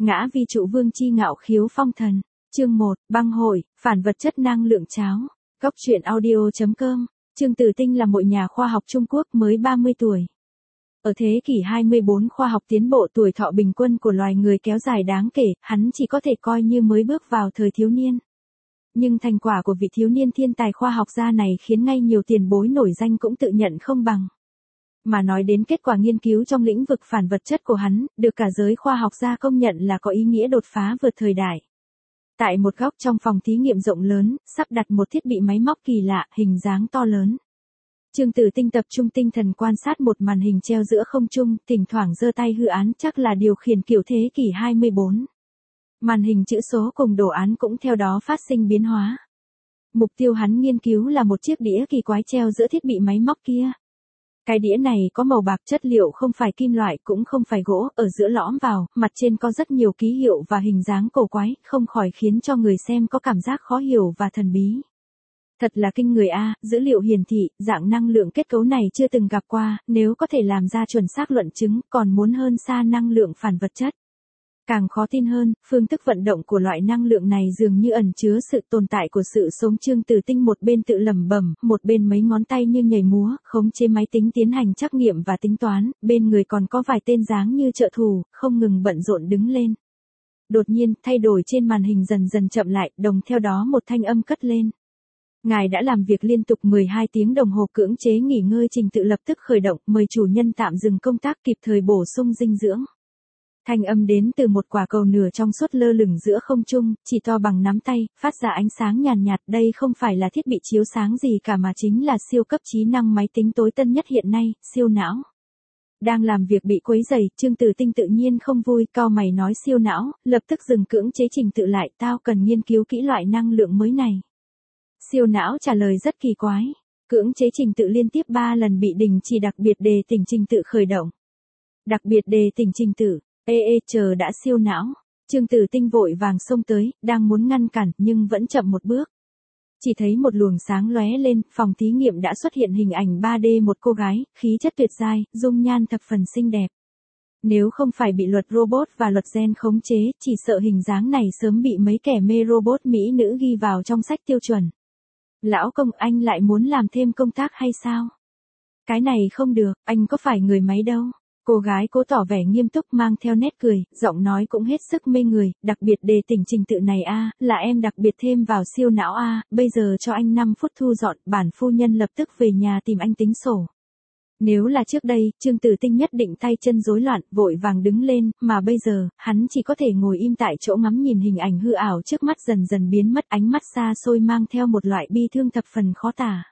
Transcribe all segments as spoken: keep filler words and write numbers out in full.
Ngã vi trụ vương chi ngạo khiếu phong thần. Chương một, băng hội, phản vật chất năng lượng cháo. Góc truyện audio.com. Trương Tử Tinh là một nhà khoa học Trung Quốc mới ba mươi tuổi. Ở thế kỷ hai mươi bốn khoa học tiến bộ, tuổi thọ bình quân của loài người kéo dài đáng kể, hắn chỉ có thể coi như mới bước vào thời thiếu niên. Nhưng thành quả của vị thiếu niên thiên tài khoa học gia này khiến ngay nhiều tiền bối nổi danh cũng tự nhận không bằng. Mà nói đến kết quả nghiên cứu trong lĩnh vực phản vật chất của hắn, được cả giới khoa học gia công nhận là có ý nghĩa đột phá vượt thời đại. Tại một góc trong phòng thí nghiệm rộng lớn, sắp đặt một thiết bị máy móc kỳ lạ, hình dáng to lớn. Trương Tử Tinh tập trung tinh thần quan sát một màn hình treo giữa không trung, thỉnh thoảng giơ tay hư án, chắc là điều khiển kiểu thế kỷ hai mươi bốn. Màn hình chữ số cùng đồ án cũng theo đó phát sinh biến hóa. Mục tiêu hắn nghiên cứu là một chiếc đĩa kỳ quái treo giữa thiết bị máy móc kia. Cái đĩa này có màu bạc, chất liệu không phải kim loại cũng không phải gỗ, ở giữa lõm vào, mặt trên có rất nhiều ký hiệu và hình dáng cổ quái, không khỏi khiến cho người xem có cảm giác khó hiểu và thần bí. Thật là kinh người a, dữ liệu hiển thị, dạng năng lượng kết cấu này chưa từng gặp qua, nếu có thể làm ra chuẩn xác luận chứng, còn muốn hơn xa năng lượng phản vật chất. Càng khó tin hơn, phương thức vận động của loại năng lượng này dường như ẩn chứa sự tồn tại của sự sống. Trương Tử Tinh một bên tự lẩm bẩm, một bên mấy ngón tay như nhảy múa, khống chế máy tính tiến hành trắc nghiệm và tính toán, bên người còn có vài tên dáng như trợ thủ, không ngừng bận rộn đứng lên. Đột nhiên, thay đổi trên màn hình dần dần chậm lại, đồng theo đó một thanh âm cất lên. Ngài đã làm việc liên tục mười hai tiếng đồng hồ, cưỡng chế nghỉ ngơi, trình tự lập tức khởi động, mời chủ nhân tạm dừng công tác, kịp thời bổ sung dinh dưỡng. Thanh âm đến từ một quả cầu nửa trong suốt lơ lửng giữa không trung, chỉ to bằng nắm tay, phát ra ánh sáng nhàn nhạt, nhạt. Đây không phải là thiết bị chiếu sáng gì cả mà chính là siêu cấp trí năng máy tính tối tân nhất hiện nay, siêu não. Đang làm việc bị quấy rầy, Trương Tử Tinh tự nhiên không vui, cau mày nói siêu não, lập tức dừng cưỡng chế trình tự lại, tao cần nghiên cứu kỹ loại năng lượng mới này. Siêu não trả lời rất kỳ quái. Cưỡng chế trình tự liên tiếp ba lần bị đình chỉ, đặc biệt đề tỉnh trình tự khởi động. Đặc biệt đề tỉnh trình tự. Ê ê chờ đã, siêu não. Trương Tử Tinh vội vàng xông tới, đang muốn ngăn cản nhưng vẫn chậm một bước. Chỉ thấy một luồng sáng lóe lên, phòng thí nghiệm đã xuất hiện hình ảnh ba D một cô gái, khí chất tuyệt giai, dung nhan thập phần xinh đẹp. Nếu không phải bị luật robot và luật gen khống chế, chỉ sợ hình dáng này sớm bị mấy kẻ mê robot mỹ nữ ghi vào trong sách tiêu chuẩn. Lão công, anh lại muốn làm thêm công tác hay sao? Cái này không được, anh có phải người máy đâu. Cô gái cố tỏ vẻ nghiêm túc mang theo nét cười, giọng nói cũng hết sức mê người, đặc biệt đề tỉnh trình tự này a, là em đặc biệt thêm vào siêu não a, bây giờ cho anh năm phút thu dọn, bản phu nhân lập tức về nhà tìm anh tính sổ. Nếu là trước đây, Trương Tử Tinh nhất định tay chân rối loạn, vội vàng đứng lên, mà bây giờ, hắn chỉ có thể ngồi im tại chỗ ngắm nhìn hình ảnh hư ảo trước mắt dần dần biến mất, ánh mắt xa xôi mang theo một loại bi thương thập phần khó tả.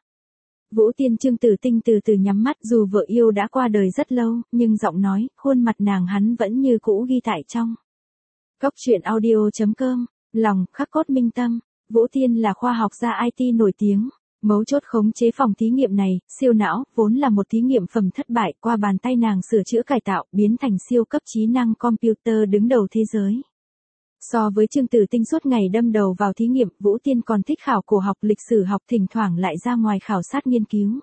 Vũ Tiên. Trương Tử Tinh từ từ nhắm mắt, dù vợ yêu đã qua đời rất lâu, nhưng giọng nói, khuôn mặt nàng hắn vẫn như cũ ghi tại trong. Góc truyện audio.com, lòng, khắc cốt minh tâm. Vũ Tiên là khoa học gia i tê nổi tiếng. Mấu chốt khống chế phòng thí nghiệm này, siêu não, vốn là một thí nghiệm phẩm thất bại, qua bàn tay nàng sửa chữa cải tạo, biến thành siêu cấp trí năng computer đứng đầu thế giới. So với Trương Tử Tinh suốt ngày đâm đầu vào thí nghiệm, Vũ Tiên còn thích khảo cổ học, lịch sử học, thỉnh thoảng lại ra ngoài khảo sát nghiên cứu.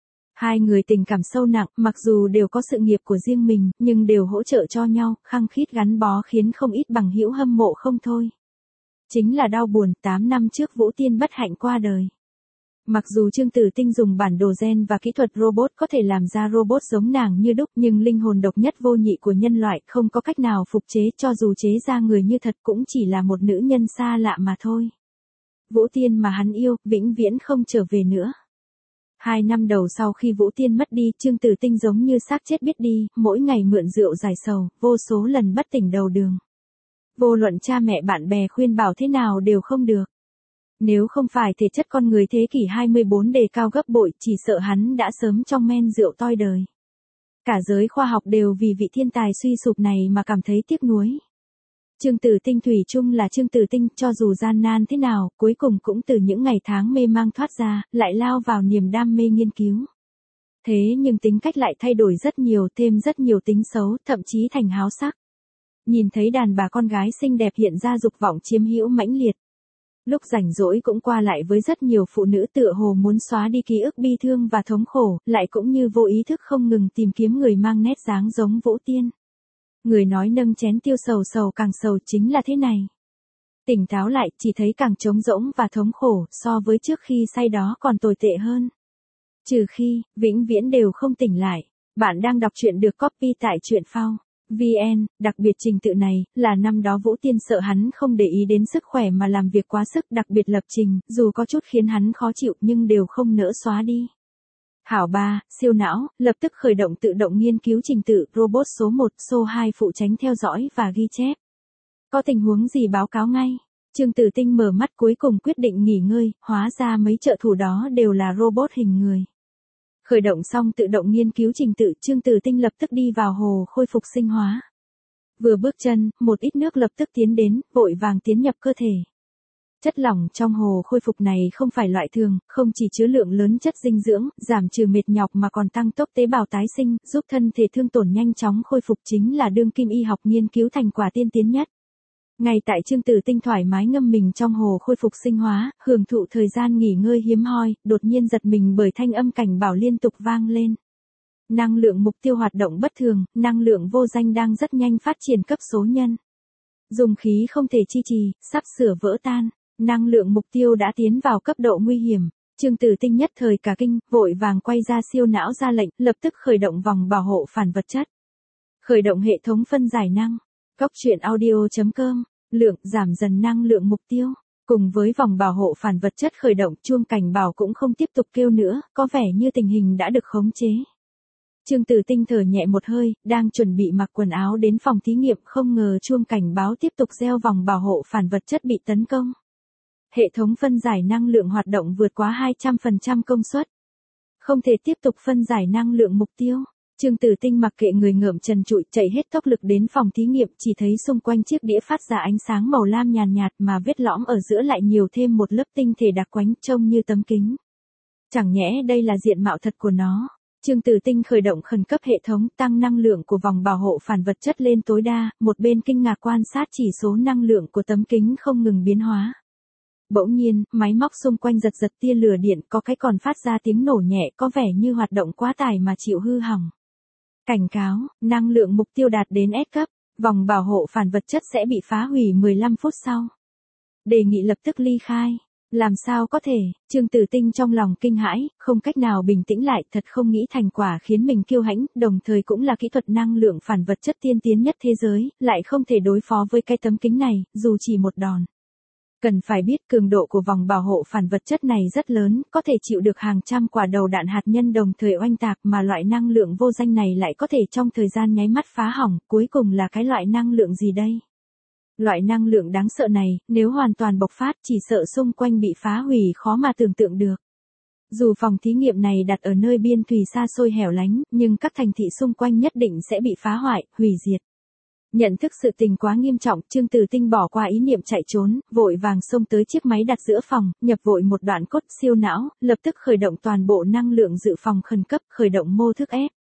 Hai người tình cảm sâu nặng, mặc dù đều có sự nghiệp của riêng mình, nhưng đều hỗ trợ cho nhau, khăng khít gắn bó khiến không ít bằng hữu hâm mộ không thôi. Chính là đau buồn, tám năm trước Vũ Tiên bất hạnh qua đời. Mặc dù Trương Tử Tinh dùng bản đồ gen và kỹ thuật robot có thể làm ra robot giống nàng như đúc, nhưng linh hồn độc nhất vô nhị của nhân loại không có cách nào phục chế, cho dù chế ra người như thật cũng chỉ là một nữ nhân xa lạ mà thôi. Vũ Tiên mà hắn yêu, vĩnh viễn không trở về nữa. Hai năm đầu sau khi Vũ Tiên mất đi, Trương Tử Tinh giống như xác chết biết đi, mỗi ngày mượn rượu giải sầu, vô số lần bất tỉnh đầu đường. Vô luận cha mẹ bạn bè khuyên bảo thế nào đều không được. Nếu không phải thể chất con người thế kỷ hai mươi bốn đề cao gấp bội, chỉ sợ hắn đã sớm trong men rượu toi đời. Cả giới khoa học đều vì vị thiên tài suy sụp này mà cảm thấy tiếc nuối. Trương Tử Tinh thủy chung là Trương Tử Tinh, cho dù gian nan thế nào, cuối cùng cũng từ những ngày tháng mê mang thoát ra, lại lao vào niềm đam mê nghiên cứu. Thế nhưng tính cách lại thay đổi rất nhiều, thêm rất nhiều tính xấu, thậm chí thành háo sắc. Nhìn thấy đàn bà con gái xinh đẹp hiện ra dục vọng chiếm hữu mãnh liệt. Lúc rảnh rỗi cũng qua lại với rất nhiều phụ nữ, tựa hồ muốn xóa đi ký ức bi thương và thống khổ, lại cũng như vô ý thức không ngừng tìm kiếm người mang nét dáng giống Vũ Tiên. Người nói nâng chén tiêu sầu sầu càng sầu chính là thế này. Tỉnh táo lại, chỉ thấy càng trống rỗng và thống khổ, so với trước khi say đó còn tồi tệ hơn. Trừ khi, vĩnh viễn đều không tỉnh lại. Bạn đang đọc truyện được copy tại truyện phao chấm vn, đặc biệt trình tự này, là năm đó Vũ Tiên sợ hắn không để ý đến sức khỏe mà làm việc quá sức, đặc biệt lập trình, dù có chút khiến hắn khó chịu nhưng đều không nỡ xóa đi. Hảo ba, siêu não, lập tức khởi động tự động nghiên cứu trình tự, robot số một, số hai phụ trách theo dõi và ghi chép. Có tình huống gì báo cáo ngay. Trương Tử Tinh mở mắt cuối cùng quyết định nghỉ ngơi, hóa ra mấy trợ thủ đó đều là robot hình người. Khởi động xong tự động nghiên cứu trình tự, Trương Tử Tinh lập tức đi vào hồ khôi phục sinh hóa. Vừa bước chân, một ít nước lập tức tiến đến, vội vàng tiến nhập cơ thể. Chất lỏng trong hồ khôi phục này không phải loại thường, không chỉ chứa lượng lớn chất dinh dưỡng, giảm trừ mệt nhọc mà còn tăng tốc tế bào tái sinh, giúp thân thể thương tổn nhanh chóng khôi phục, chính là đương kim y học nghiên cứu thành quả tiên tiến nhất. Ngay tại Trương Tử Tinh thoải mái ngâm mình trong hồ khôi phục sinh hóa, hưởng thụ thời gian nghỉ ngơi hiếm hoi, đột nhiên giật mình bởi thanh âm cảnh bảo liên tục vang lên. Năng lượng mục tiêu hoạt động bất thường, năng lượng vô danh đang rất nhanh phát triển cấp số nhân. Dùng khí không thể chi trì, sắp sửa vỡ tan. Năng lượng mục tiêu đã tiến vào cấp độ nguy hiểm. Trương Tử Tinh nhất thời cả kinh, vội vàng quay ra siêu não ra lệnh, lập tức khởi động vòng bảo hộ phản vật chất. Khởi động hệ thống phân giải năng. Cóc truyện audio chấm com. Lượng giảm dần năng lượng mục tiêu. Cùng với vòng bảo hộ phản vật chất khởi động, chuông cảnh báo cũng không tiếp tục kêu nữa, có vẻ như tình hình đã được khống chế. Trương Tử Tinh thở nhẹ một hơi, đang chuẩn bị mặc quần áo đến phòng thí nghiệm, không ngờ chuông cảnh báo tiếp tục reo vòng bảo hộ phản vật chất bị tấn công. Hệ thống phân giải năng lượng hoạt động vượt quá hai trăm phần trăm công suất. Không thể tiếp tục phân giải năng lượng mục tiêu. Trương Tử Tinh mặc kệ người ngợm trần trụi, chạy hết tốc lực đến phòng thí nghiệm, chỉ thấy xung quanh chiếc đĩa phát ra ánh sáng màu lam nhàn nhạt, mà vết lõm ở giữa lại nhiều thêm một lớp tinh thể đặc quánh trông như tấm kính. Chẳng nhẽ đây là diện mạo thật của nó. Trương Tử Tinh khởi động khẩn cấp hệ thống, tăng năng lượng của vòng bảo hộ phản vật chất lên tối đa, một bên kinh ngạc quan sát chỉ số năng lượng của tấm kính không ngừng biến hóa. Bỗng nhiên, máy móc xung quanh giật giật tia lửa điện, có cái còn phát ra tiếng nổ nhẹ, có vẻ như hoạt động quá tải mà chịu hư hỏng. Cảnh cáo, năng lượng mục tiêu đạt đến S cấp, vòng bảo hộ phản vật chất sẽ bị phá hủy mười lăm phút sau. Đề nghị lập tức ly khai. Làm sao có thể, Trương Tử Tinh trong lòng kinh hãi, không cách nào bình tĩnh lại, thật không nghĩ thành quả khiến mình kiêu hãnh, đồng thời cũng là kỹ thuật năng lượng phản vật chất tiên tiến nhất thế giới, lại không thể đối phó với cái tấm kính này, dù chỉ một đòn. Cần phải biết cường độ của vòng bảo hộ phản vật chất này rất lớn, có thể chịu được hàng trăm quả đầu đạn hạt nhân đồng thời oanh tạc, mà loại năng lượng vô danh này lại có thể trong thời gian nháy mắt phá hỏng, cuối cùng là cái loại năng lượng gì đây? Loại năng lượng đáng sợ này, nếu hoàn toàn bộc phát chỉ sợ xung quanh bị phá hủy khó mà tưởng tượng được. Dù phòng thí nghiệm này đặt ở nơi biên thùy xa xôi hẻo lánh, nhưng các thành thị xung quanh nhất định sẽ bị phá hoại, hủy diệt. Nhận thức sự tình quá nghiêm trọng, Trương Tử Tinh bỏ qua ý niệm chạy trốn, vội vàng xông tới chiếc máy đặt giữa phòng, nhập vội một đoạn cốt siêu não, lập tức khởi động toàn bộ năng lượng dự phòng khẩn cấp, khởi động mô thức ép.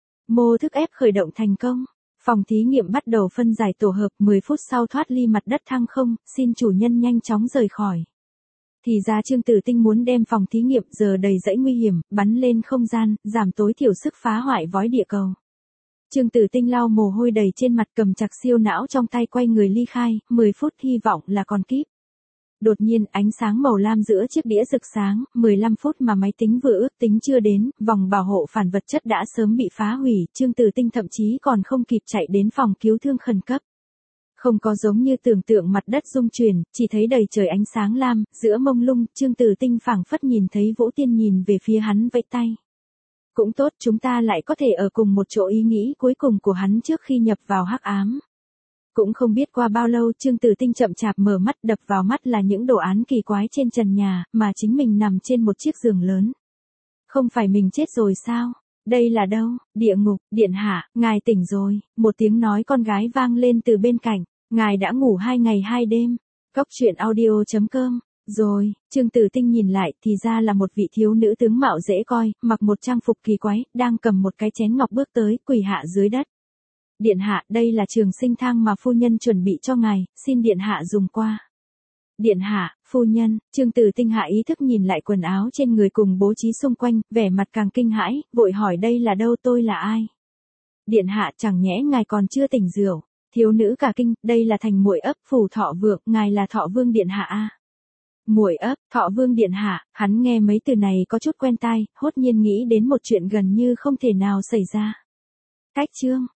Mô thức ép khởi động thành công. Phòng thí nghiệm bắt đầu phân giải tổ hợp, mười phút sau thoát ly mặt đất thăng không, xin chủ nhân nhanh chóng rời khỏi. Thì ra Trương Tử Tinh muốn đem phòng thí nghiệm giờ đầy dãy nguy hiểm, bắn lên không gian, giảm tối thiểu sức phá hoại vói địa cầu. Trương Tử Tinh lau mồ hôi đầy trên mặt, cầm chặt siêu não trong tay quay người ly khai, mười phút hy vọng là còn kíp. Đột nhiên, ánh sáng màu lam giữa chiếc đĩa rực sáng, mười lăm phút mà máy tính vừa ước tính chưa đến, vòng bảo hộ phản vật chất đã sớm bị phá hủy, Trương Tử Tinh thậm chí còn không kịp chạy đến phòng cứu thương khẩn cấp. Không có giống như tưởng tượng mặt đất rung chuyển, chỉ thấy đầy trời ánh sáng lam, giữa mông lung, Trương Tử Tinh phảng phất nhìn thấy Vũ Tiên nhìn về phía hắn vẫy tay. Cũng tốt, chúng ta lại có thể ở cùng một chỗ, ý nghĩ cuối cùng của hắn trước khi nhập vào hắc ám. Cũng không biết qua bao lâu, Trương Tử Tinh chậm chạp mở mắt, đập vào mắt là những đồ án kỳ quái trên trần nhà, mà chính mình nằm trên một chiếc giường lớn. Không phải mình chết rồi sao? Đây là đâu? Địa ngục, điện hạ, ngài tỉnh rồi. Một tiếng nói con gái vang lên từ bên cạnh. Ngài đã ngủ hai ngày hai đêm. Cóc truyện audio chấm com. Rồi, Trương Tử Tinh nhìn lại, thì ra là một vị thiếu nữ tướng mạo dễ coi, mặc một trang phục kỳ quái, đang cầm một cái chén ngọc bước tới, quỳ hạ dưới đất. Điện hạ, đây là trường sinh thang mà phu nhân chuẩn bị cho ngài, xin điện hạ dùng qua. Điện hạ, phu nhân, Trương Tử Tinh hạ ý thức nhìn lại quần áo trên người cùng bố trí xung quanh, vẻ mặt càng kinh hãi, vội hỏi đây là đâu, tôi là ai? Điện hạ chẳng nhẽ ngài còn chưa tỉnh rượu. Thiếu nữ cả kinh, đây là thành muội ấp phủ Thọ Vượng, ngài là Thọ Vương điện hạ a. Muội ấp, Thọ Vương điện hạ, hắn nghe mấy từ này có chút quen tai, hốt nhiên nghĩ đến một chuyện gần như không thể nào xảy ra. Cách chương,